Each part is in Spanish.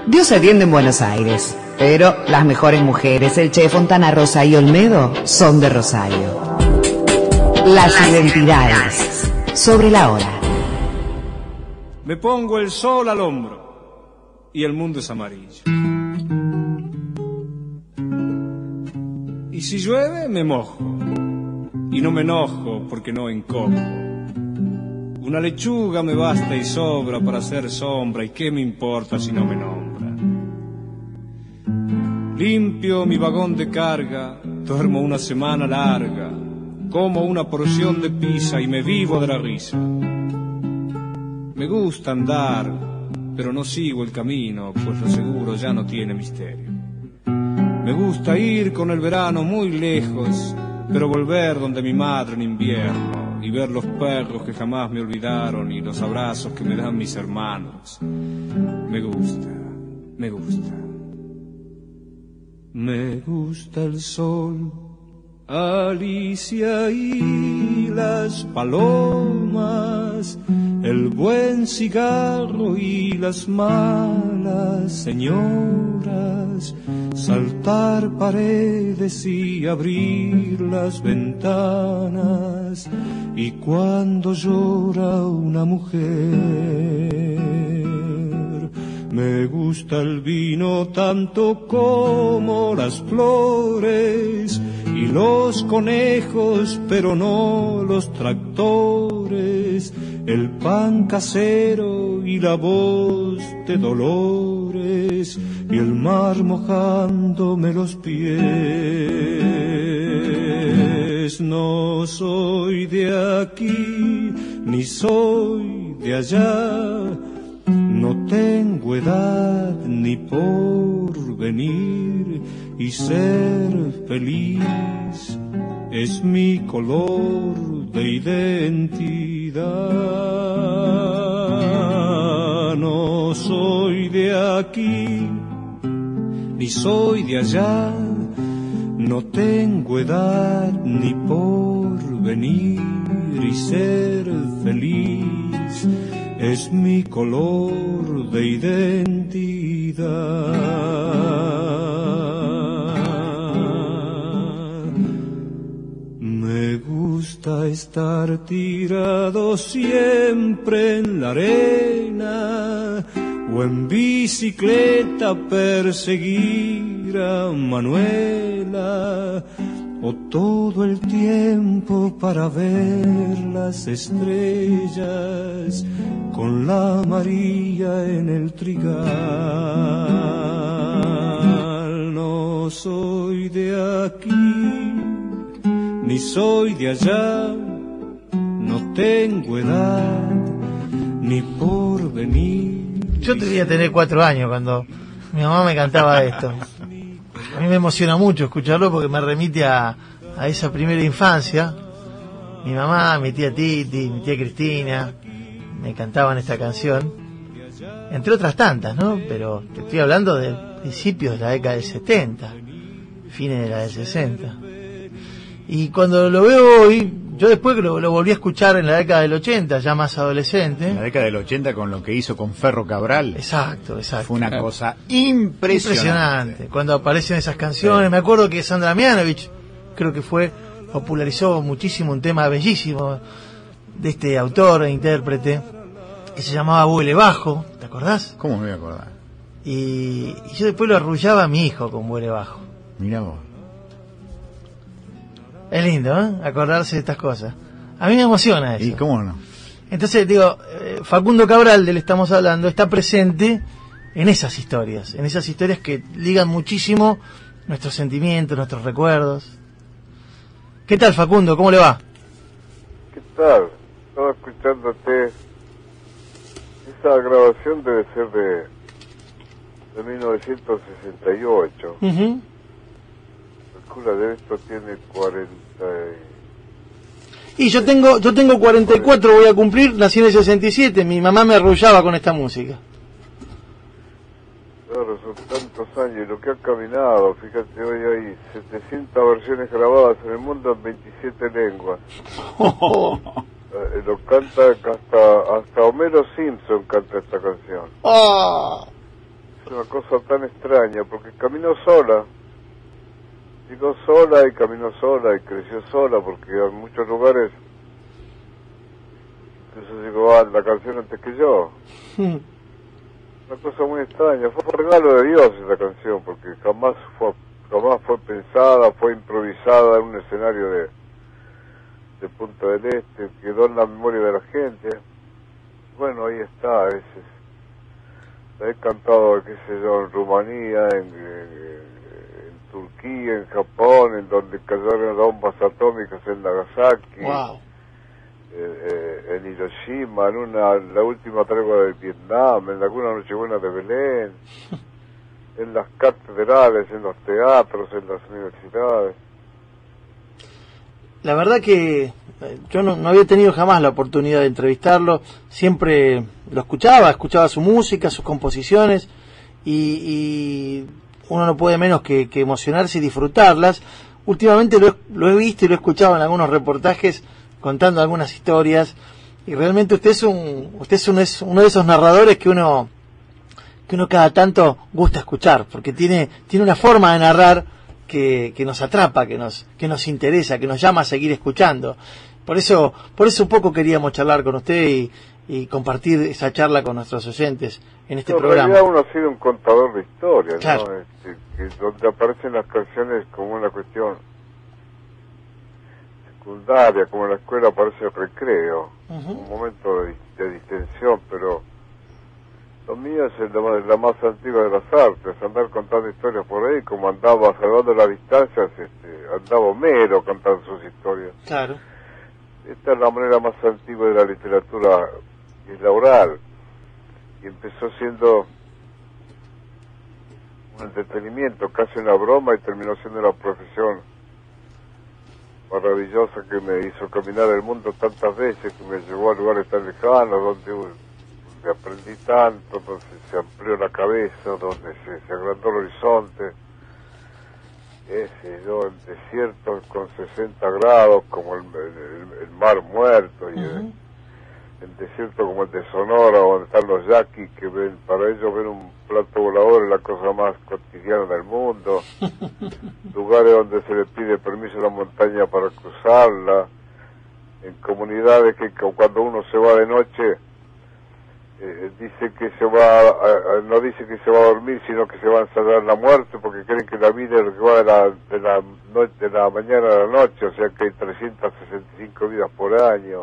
Dios atiende en Buenos Aires, pero las mejores mujeres, el Che, Fontana Rosa y Olmedo, son de Rosario. Las identidades, sobre la hora. Me pongo el sol al hombro y el mundo es amarillo. Y si llueve me mojo y no me enojo porque no encojo. Una lechuga me basta y sobra para hacer sombra, y qué me importa si no me nombra. Limpio mi vagón de carga, duermo una semana larga, como una porción de pizza y me vivo de la risa. Me gusta andar, pero no sigo el camino, pues lo seguro ya no tiene misterio. Me gusta ir con el verano muy lejos, pero volver donde mi madre en invierno, y ver los perros que jamás me olvidaron y los abrazos que me dan mis hermanos. Me gusta, me gusta. Me gusta el sol, Alicia y las palomas, el buen cigarro y las malas señoras, saltar paredes y abrir las ventanas, y cuando llora una mujer. Me gusta el vino tanto como las flores y los conejos, pero no los tractores, el pan casero y la voz de Dolores, y el mar mojándome los pies. No soy de aquí, ni soy de allá, no tengo edad ni porvenir, y ser feliz es mi color de identidad. No soy de aquí, ni soy de allá, no tengo edad ni porvenir, y ser feliz es mi color de identidad. Me gusta estar tirado siempre en la arena, o en bicicleta perseguir a Manuela, o todo el tiempo para ver las estrellas con la María en el trigal. No soy de aquí, ni soy de allá, no tengo edad ni porvenir. Yo debía tener 4 años cuando mi mamá me cantaba esto. A mí me emociona mucho escucharlo porque me remite a esa primera infancia. Mi mamá, mi tía Titi, mi tía Cristina me cantaban esta canción, entre otras tantas, ¿no? Pero te estoy hablando de principios de la década del 70, fines de la del 60. Y cuando lo veo hoy, yo después que lo volví a escuchar en la década del 80, ya más adolescente. En la década del 80 con lo que hizo con Ferro Cabral. Exacto. Fue una cosa impresionante. Cuando aparecen esas canciones, sí. Me acuerdo que Sandra Mianovich, creo que popularizó muchísimo un tema bellísimo de este autor e intérprete, que se llamaba Vuele Bajo, ¿te acordás? ¿Cómo me voy a acordar? Y yo después lo arrullaba a mi hijo con Vuele Bajo. Mirá vos. Es lindo, ¿eh? Acordarse de estas cosas. A mí me emociona eso. ¿Y cómo no? Entonces, digo, Facundo Cabral, del que estamos hablando, está presente en esas historias que ligan muchísimo nuestros sentimientos, nuestros recuerdos. ¿Qué tal, Facundo? ¿Cómo le va? ¿Qué tal? Estaba escuchándote. Esa grabación debe ser de 1968. Uh-huh. Calcula de esto tiene 40 y yo tengo 44, voy a cumplir, nací en el 67, mi mamá me arrullaba con esta música. Claro, son tantos años y lo que ha caminado, fíjate, hoy hay 700 versiones grabadas en el mundo en 27 lenguas. Lo canta hasta Homero Simpson canta esta canción. una cosa tan extraña, porque caminó sola. Llegó sola y caminó sola y creció sola, porque en muchos lugares incluso llegó a la canción antes que yo. Una cosa muy extraña. Fue un regalo de Dios esa canción, porque jamás fue pensada, fue improvisada en un escenario de Punta del Este, quedó en la memoria de la gente. Bueno, ahí está, a veces. La he cantado, qué sé yo, en Rumanía, en Turquía, en Japón, en donde cayeron bombas atómicas en Nagasaki. Wow. En Hiroshima, en la última tregua de Vietnam, en alguna Nochebuena de Belén, en las catedrales, en los teatros, en las universidades. La verdad que yo no había tenido jamás la oportunidad de entrevistarlo, siempre lo escuchaba su música, sus composiciones, y uno no puede menos que emocionarse y disfrutarlas. Últimamente lo he visto y lo he escuchado en algunos reportajes contando algunas historias, y realmente usted es uno de esos narradores que uno cada tanto gusta escuchar, porque tiene una forma de narrar que nos atrapa, que nos interesa, que nos llama a seguir escuchando. Por eso un poco queríamos charlar con usted y compartir esa charla con nuestros oyentes en este programa. En realidad uno ha sido un contador de historias, claro, ¿no? Donde aparecen las canciones como una cuestión secundaria, como en la escuela aparece el recreo, un momento de distensión, pero lo mío es la más antigua de las artes, andar contando historias por ahí, como andaba salvando las distancias, andaba Homero contando sus historias. Claro. Esta es la manera más antigua de la literatura, es la oral, y empezó siendo un entretenimiento, casi una broma, y terminó siendo una profesión maravillosa que me hizo caminar el mundo tantas veces, que me llevó a lugares tan lejanos, donde aprendí tanto, donde se amplió la cabeza, donde se agrandó el horizonte, en desiertos con 60 grados, como el mar muerto, y en desiertos como el de Sonora, donde están los yaquis, que para ellos ver un plato volador es la cosa más cotidiana del mundo, lugares donde se le pide permiso a la montaña para cruzarla, en comunidades que cuando uno se va de noche, dice que no dice que se va a dormir, sino que se va a ensayar la muerte, porque creen que la vida es lo que va de la mañana a la noche, o sea que hay 365 vidas por año,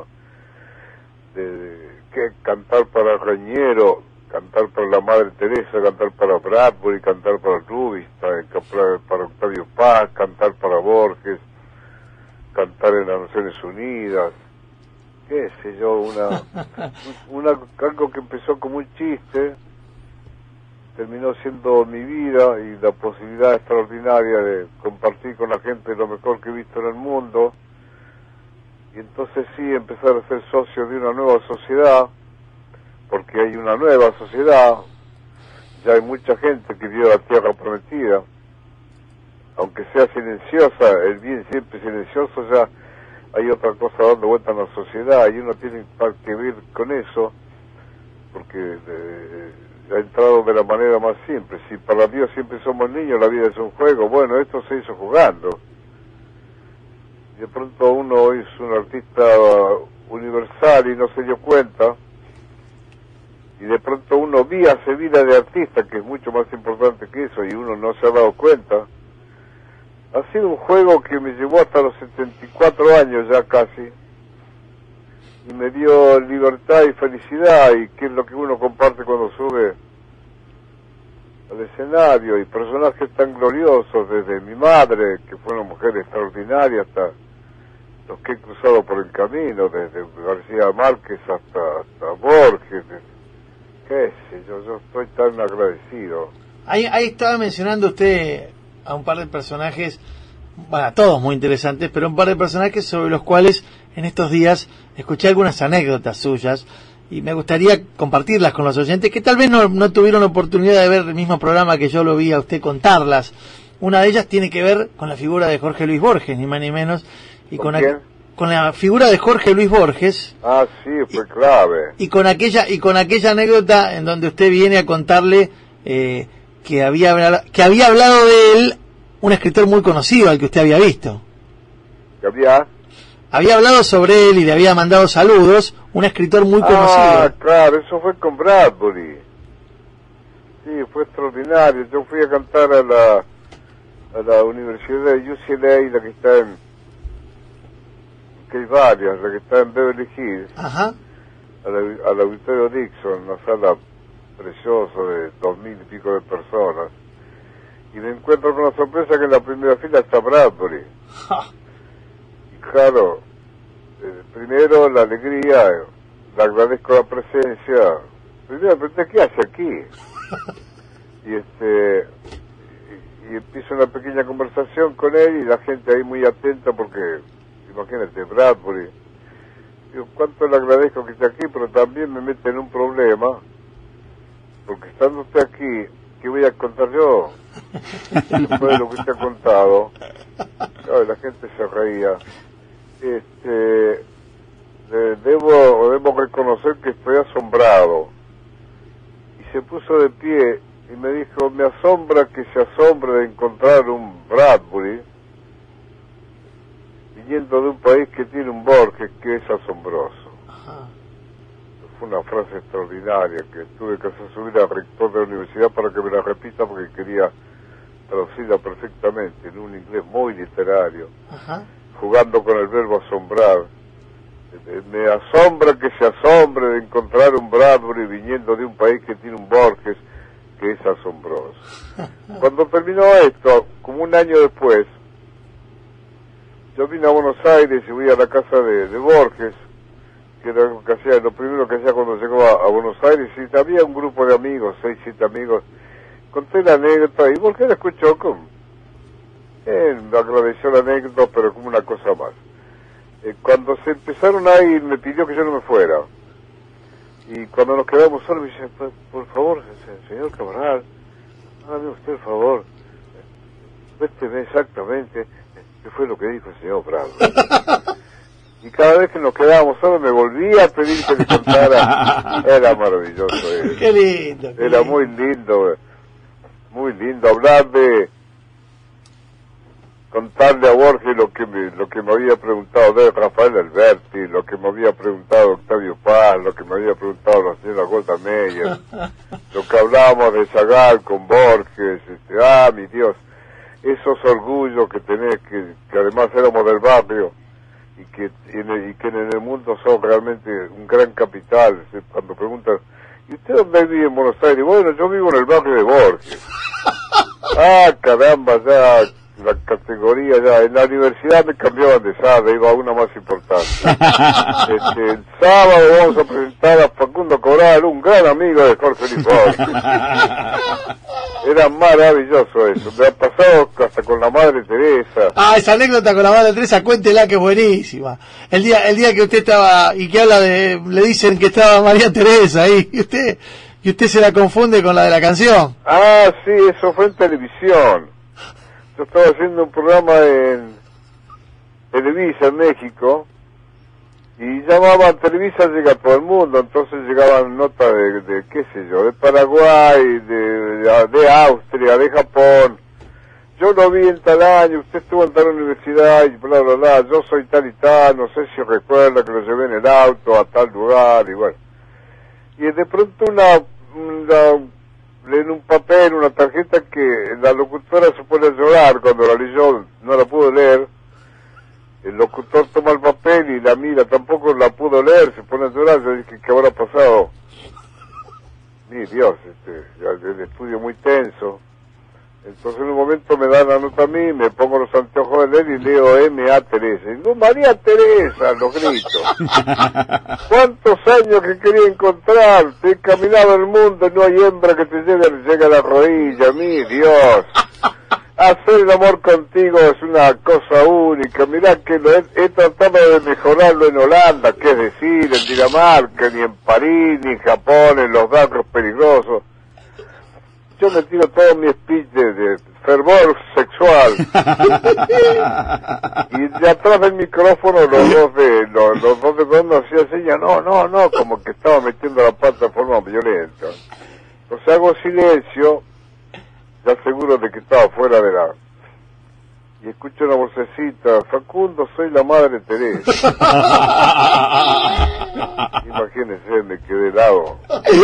que cantar para Reñero, cantar para la Madre Teresa, cantar para Bradbury, cantar para Rubinstein, cantar para Octavio Paz, cantar para Borges, cantar en las Naciones Unidas, qué sé yo, algo que empezó como un chiste, terminó siendo mi vida y la posibilidad extraordinaria de compartir con la gente lo mejor que he visto en el mundo, y entonces sí empezar a ser socio de una nueva sociedad, porque hay una nueva sociedad, ya hay mucha gente que vio la tierra prometida, aunque sea silenciosa, el bien siempre silencioso, ya hay otra cosa dando vuelta en la sociedad, y uno tiene que ver con eso, porque ha entrado de la manera más simple. Si para Dios siempre somos niños, la vida es un juego, bueno, esto se hizo jugando. Y de pronto uno hoy es un artista universal y no se dio cuenta, y de pronto uno hace vida de artista, que es mucho más importante que eso, y uno no se ha dado cuenta. Ha sido un juego que me llevó hasta los 74 años ya casi, y me dio libertad y felicidad, y que es lo que uno comparte cuando sube al escenario, y personajes tan gloriosos, desde mi madre, que fue una mujer extraordinaria, hasta los que he cruzado por el camino, desde García Márquez hasta Borges, qué sé yo estoy tan agradecido. Ahí estaba mencionando usted a un par de personajes, bueno, todos muy interesantes, pero un par de personajes sobre los cuales en estos días escuché algunas anécdotas suyas, y me gustaría compartirlas con los oyentes que tal vez no tuvieron la oportunidad de ver el mismo programa que yo lo vi a usted contarlas. Una de ellas tiene que ver con la figura de Jorge Luis Borges, ni más ni menos, y con la figura de Jorge Luis Borges. Ah, sí, fue clave. Y con aquella anécdota en donde usted viene a contarle que había hablado de él un escritor muy conocido al que usted había visto. ¿Que había? Había hablado sobre él y le había mandado saludos un escritor muy conocido. Ah, claro, eso fue con Bradbury. Sí, fue extraordinario. Yo fui a cantar a la Universidad de UCLA, la que está que hay varias, la que está en Beverly Hills. Ajá. Al Auditorio Dixon, una sala preciosa de 2.000 y pico de personas. Y me encuentro con la sorpresa que en la primera fila está Bradbury. Y claro, primero la alegría, le agradezco la presencia. Primero me pregunté, ¿qué hace aquí? Y empiezo una pequeña conversación con él y la gente ahí muy atenta porque, imagínate, Bradbury. Digo, cuánto le agradezco que esté aquí, pero también me mete en un problema, porque estando usted aquí, ¿qué voy a contar yo? Después de lo que usted ha contado. Claro, la gente se reía. Debo reconocer que estoy asombrado. Y se puso de pie y me dijo, me asombra que se asombre de encontrar un Bradbury viniendo de un país que tiene un Borges que es asombroso. Ajá. Fue una frase extraordinaria que tuve que hacer subir al rector de la universidad para que me la repita porque quería traducirla perfectamente en un inglés muy literario. Ajá. Jugando con el verbo asombrar. Me asombra que se asombre de encontrar un Bradbury viniendo de un país que tiene un Borges que es asombroso. Cuando terminó esto, como un año después, yo vine a Buenos Aires y fui a la casa de Borges, que era lo que hacía, lo primero que hacía cuando llegó a Buenos Aires, y había un grupo de amigos, 6, 7 amigos. Conté la anécdota y Borges la escuchó me agradeció la anécdota, pero como una cosa más. Cuando se empezaron a ir, me pidió que yo no me fuera. Y cuando nos quedamos solos, me dice, por favor, señor Cabral, hágame usted el favor, cuénteme exactamente qué fue lo que dijo el señor Prado. Y cada vez que nos quedábamos solos me volvía a pedir que le contara. Era maravilloso. Qué lindo. Era muy lindo hablar de contarle a Borges lo que me había preguntado de Rafael Alberti, lo que me había preguntado Octavio Paz, lo que me había preguntado la señora Golda Meir, lo que hablábamos de Chagall con Borges, mi Dios, esos orgullos que tenés, que además éramos del barrio y que en el mundo son realmente un gran capital. Cuando preguntan, ¿y usted dónde vive en Buenos Aires? Bueno, yo vivo en el barrio de Borges. Caramba, ya la categoría ya, en la universidad me cambiaban de sala, iba a una más importante. El sábado vamos a presentar a Facundo Cabral, un gran amigo de Jorge Luis Borges. Era maravilloso eso, me ha pasado hasta con la Madre Teresa. Esa anécdota con la Madre Teresa, cuéntela que es buenísima. El día que usted estaba, y que habla de, le dicen que estaba María Teresa ahí, y usted se la confunde con la de la canción. Sí, eso fue en televisión. Yo estaba haciendo un programa en Televisa, en México, y llamaban Televisa, llega a todo el mundo, entonces llegaban notas de qué sé yo, de Paraguay, de Austria, de Japón. Yo lo vi en tal año, usted estuvo en tal universidad, y bla, bla, bla, yo soy tal y tal, no sé si recuerda que lo llevé en el auto a tal lugar, y bueno. Y de pronto en un papel, una tarjeta que la locutora se pone a llorar cuando la leyó, no la pudo leer. El locutor toma el papel y la mira, tampoco la pudo leer, se pone a llorar. Yo dije, ¿qué habrá pasado? Mi Dios, el estudio muy tenso. Entonces en un momento me dan la nota a mí, me pongo los anteojos de leer y leo M.A. Teresa. Y digo, María Teresa, los gritos. ¿Cuántos años que quería encontrarte? He caminado el mundo, no hay hembra que te llegue a la rodilla, mi Dios. Hacer el amor contigo es una cosa única. Mirá que he tratado de mejorarlo en Holanda, que es decir, en Dinamarca, ni en París, ni en Japón, en los barrios peligrosos. Yo me tiro todo mi speech de fervor sexual. Y de atrás del micrófono los dos de donde hacían señas, no, como que estaba metiendo la pata de forma violenta. Entonces hago silencio ya seguro de que estaba fuera de la... Y escucho una vocecita, Facundo, soy la madre Teresa. Imagínense, me quedé helado.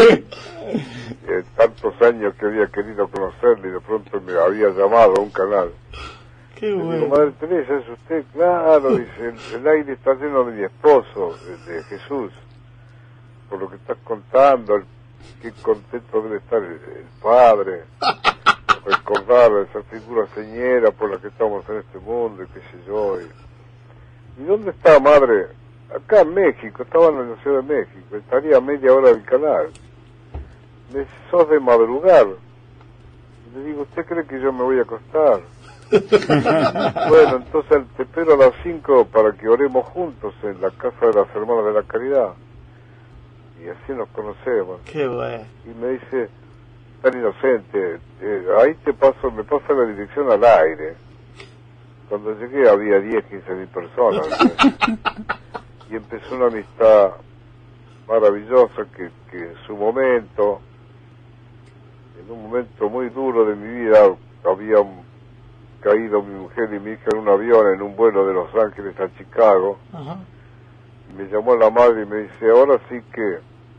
Tantos años que había querido conocerle y de pronto me había llamado a un canal. Qué bueno. Digo, madre Teresa, ¿es usted? Claro, dice, el aire está lleno de mi esposo, de Jesús. Por lo que estás contando, qué contento debe estar el padre. Recordar a esa figura señera por la que estamos en este mundo y qué sé yo. ¿Y dónde está, madre? Acá en México, estaba en la Ciudad de México, estaría a media hora del canal. Me dice, sos de madrugar. Y le digo, ¿usted cree que yo me voy a acostar? Bueno, entonces te espero a las 5 para que oremos juntos en la casa de las hermanas de la caridad. Y así nos conocemos. Qué bueno. Y me dice, tan inocente, ahí me pasa la dirección al aire. Cuando llegué había 10, 15 mil personas. Y empezó una amistad maravillosa que en su momento, en un momento muy duro de mi vida, habían caído mi mujer y mi hija en un avión en un vuelo de Los Ángeles a Chicago. Ajá. Y me llamó la madre y me dice, ahora sí que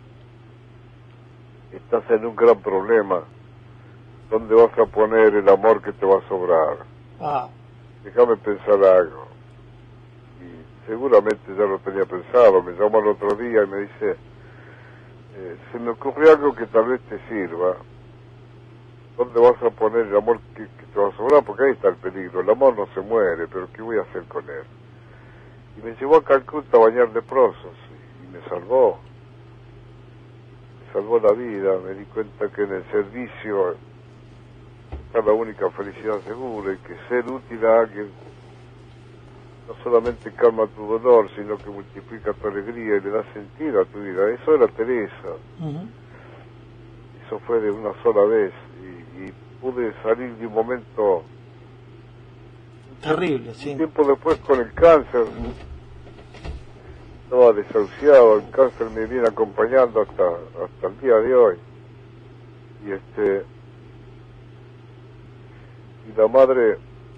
estás en un gran problema. ¿Dónde vas a poner el amor que te va a sobrar? Ah. Déjame pensar algo. Y seguramente ya lo tenía pensado. Me llamó el otro día y me dice, se me ocurrió algo que tal vez te sirva. ¿Dónde vas a poner el amor que te va a sobrar? Porque ahí está el peligro. El amor no se muere, pero ¿qué voy a hacer con él? Y me llevó a Calcuta a bañar leprosos y me salvó. Salvó la vida. Me di cuenta que en el servicio está la única felicidad segura y que ser útil a alguien no solamente calma tu dolor, sino que multiplica tu alegría y le da sentido a tu vida. Eso era Teresa. Uh-huh. Eso fue de una sola vez y pude salir de un momento terrible, sí. Un tiempo después con el cáncer. Estaba desahuciado, el cáncer me viene acompañando hasta el día de hoy. Y la madre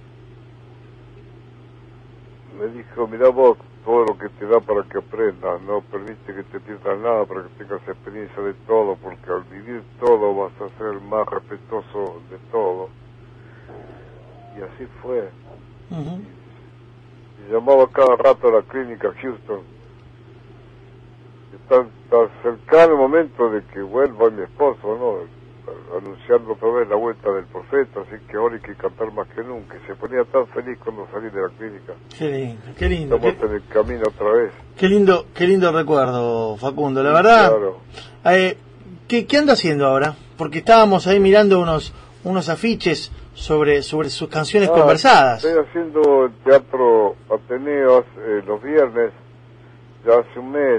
me dijo, mirá vos todo lo que te da para que aprendas, no permite que te pierdas nada para que tengas experiencia de todo, porque al vivir todo vas a ser más respetuoso de todo. Y así fue. Uh-huh. Y llamaba cada rato a la clínica Houston. Está cercano el momento de que vuelva mi esposo, ¿no? Anunciando otra vez la vuelta del profeta, así que ahora hay que cantar más que nunca. Y se ponía tan feliz cuando salí de la clínica. Qué lindo, qué lindo. Estamos en el camino otra vez. Qué lindo recuerdo, Facundo. La verdad, claro. ¿Qué anda haciendo ahora? Porque estábamos ahí mirando unos afiches sobre sus canciones conversadas. Estoy haciendo el Teatro Ateneo los viernes, ya hace un mes.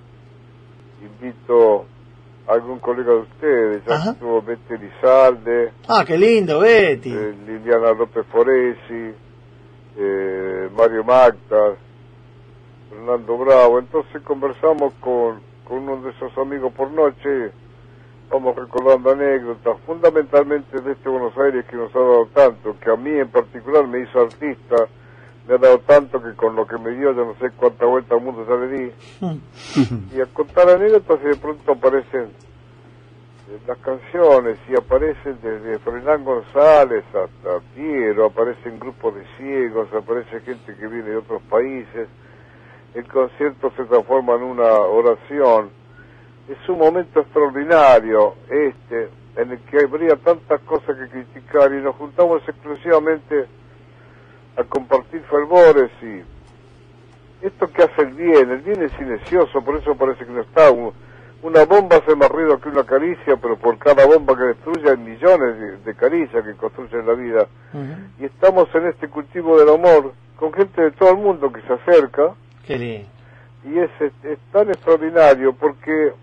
Invito a algún colega de ustedes, ya estuvo Betty Elizalde. Ah, qué lindo, Betty. Liliana López Foresi, Mario Magdas, Fernando Bravo. Entonces conversamos con uno de esos amigos por noche, vamos recordando anécdotas, fundamentalmente de este Buenos Aires que nos ha dado tanto, que a mí en particular me hizo artista, me ha dado tanto que con lo que me dio yo no sé cuánta vuelta al mundo ya le di. Y a contar anécdotas y de pronto aparecen las canciones y aparecen desde Fernán González hasta Piero, aparecen grupos de ciegos, aparece gente que viene de otros países, el concierto se transforma en una oración. Es un momento extraordinario en el que habría tantas cosas que criticar y nos juntamos exclusivamente a compartir fervores y esto que hace el bien es silencioso, por eso parece que no está. Una bomba hace más ruido que una caricia, pero por cada bomba que destruye hay millones de caricias que construyen la vida. Uh-huh. Y estamos en este cultivo del amor con gente de todo el mundo que se acerca. Qué lindo. Y es tan extraordinario porque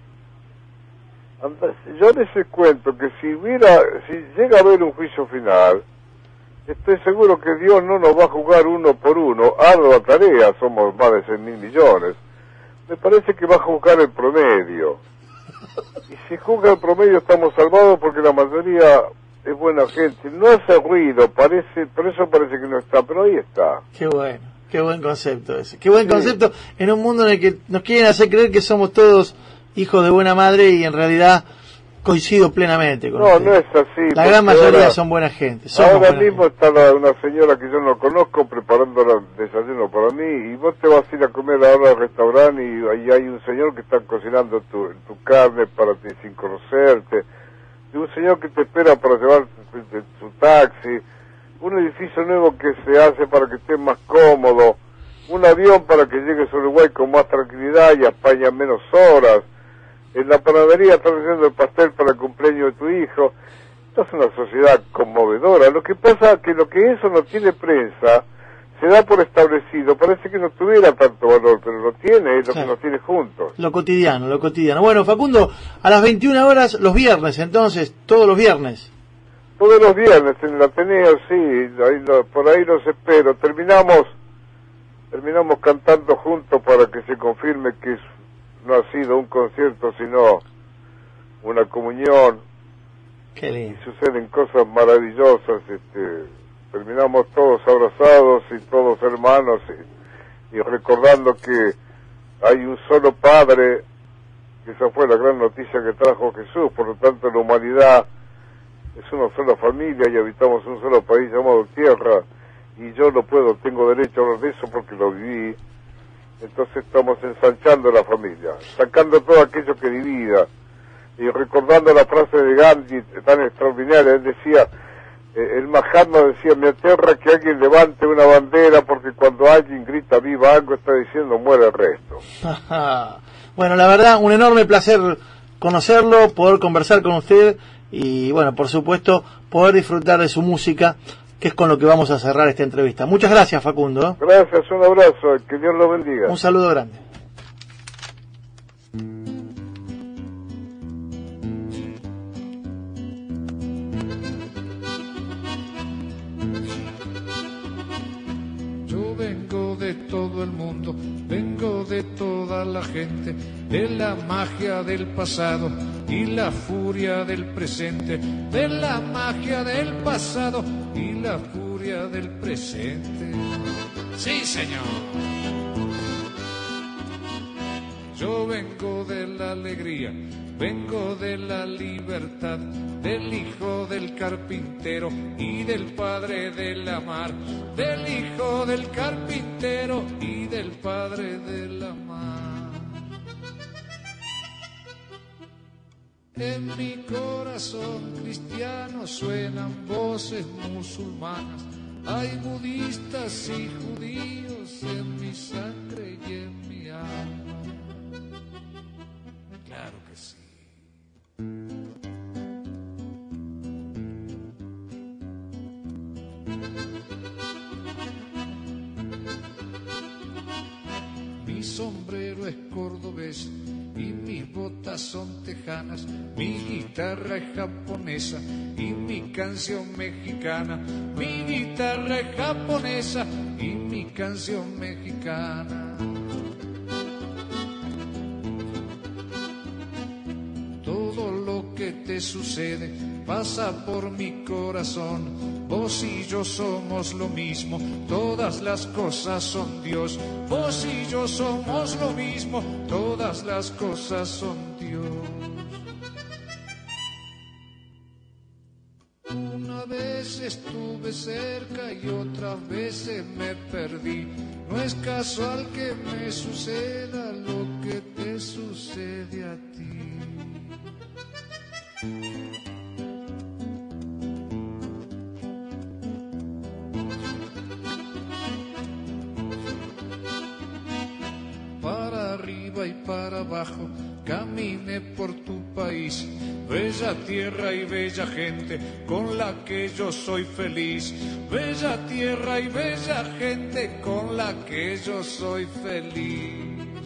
yo les cuento que si llega a haber un juicio final, estoy seguro que Dios no nos va a juzgar uno por uno, ardua tarea, somos más de 100.000 millones. Me parece que va a juzgar el promedio. Y si juzga el promedio estamos salvados porque la mayoría es buena gente, no hace ruido, parece, por eso parece que no está, pero ahí está. Qué bueno, qué buen concepto ese. Qué buen concepto en un mundo en el que nos quieren hacer creer que somos todos hijos de buena madre y en realidad coincido plenamente con usted. No es así. La gran mayoría son buena gente. Ahora mismo está una señora que yo no conozco preparando el desayuno para mí y vos te vas a ir a comer ahora al restaurante y ahí hay un señor que está cocinando tu carne para ti sin conocerte, y un señor que te espera para llevar su taxi, un edificio nuevo que se hace para que estés más cómodo, un avión para que llegues a Uruguay con más tranquilidad y a España en menos horas. En la panadería están haciendo el pastel para el cumpleaños de tu hijo. Esto es una sociedad conmovedora. Lo que pasa es que lo que eso no tiene prensa, se da por establecido. Parece que no tuviera tanto valor, pero lo tiene, es lo que nos tiene juntos. Lo cotidiano, lo cotidiano. Bueno, Facundo, a las 21 horas los viernes, entonces, todos los viernes. Todos los viernes en el Ateneo, sí, por ahí los espero. Terminamos cantando juntos para que se confirme que no ha sido un concierto, sino una comunión. Qué lindo. Y suceden cosas maravillosas, terminamos todos abrazados y todos hermanos y recordando que hay un solo Padre, que esa fue la gran noticia que trajo Jesús, por lo tanto la humanidad es una sola familia y habitamos un solo país llamado Tierra, y yo tengo derecho a hablar de eso porque lo viví. Entonces estamos ensanchando la familia, sacando todo aquello que divida, y recordando la frase de Gandhi tan extraordinaria. Él decía, el Mahatma decía, me aterra que alguien levante una bandera, porque cuando alguien grita viva algo, está diciendo muere el resto. Bueno, la verdad, un enorme placer conocerlo, poder conversar con usted, y bueno, por supuesto, poder disfrutar de su música, que es con lo que vamos a cerrar esta entrevista. Muchas gracias, Facundo. Gracias, un abrazo, que Dios lo bendiga. Un saludo grande. Yo vengo de todo el mundo, vengo de toda la gente, de la magia del pasado y la furia del presente, de la magia del pasado y la furia del presente. Sí, señor. Yo vengo de la alegría, vengo de la libertad, del hijo del carpintero y del padre de la mar, del hijo del carpintero y del padre de la mar. En mi corazón cristiano suenan voces musulmanas, hay budistas y judíos en mi sangre y en mi alma. Claro que sí. Mi sombrero es cordobés y mis botas son tejanas, mi guitarra es japonesa y mi canción mexicana, mi guitarra es japonesa y mi canción mexicana. Todo lo que te sucede pasa por mi corazón, vos y yo somos lo mismo, todas las cosas son Dios, vos y yo somos lo mismo, todas las cosas son Dios. Una vez estuve cerca y otras veces me perdí, no es casual que me suceda lo que te sucede a ti. Para arriba y para abajo camine por tu país, bella tierra y bella gente con la que yo soy feliz, bella tierra y bella gente con la que yo soy feliz.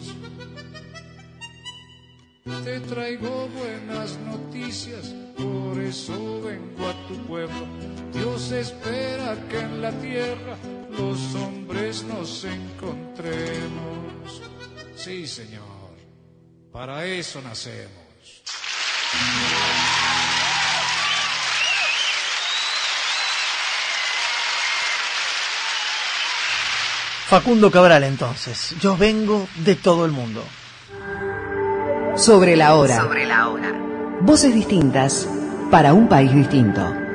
Te traigo buenas noticias, por eso vengo a tu pueblo. Dios espera que en la tierra los hombres nos encontremos. Sí, Señor, para eso nacemos. Facundo Cabral, entonces. Yo vengo de todo el mundo. Sobre la hora. Voces distintas para un país distinto.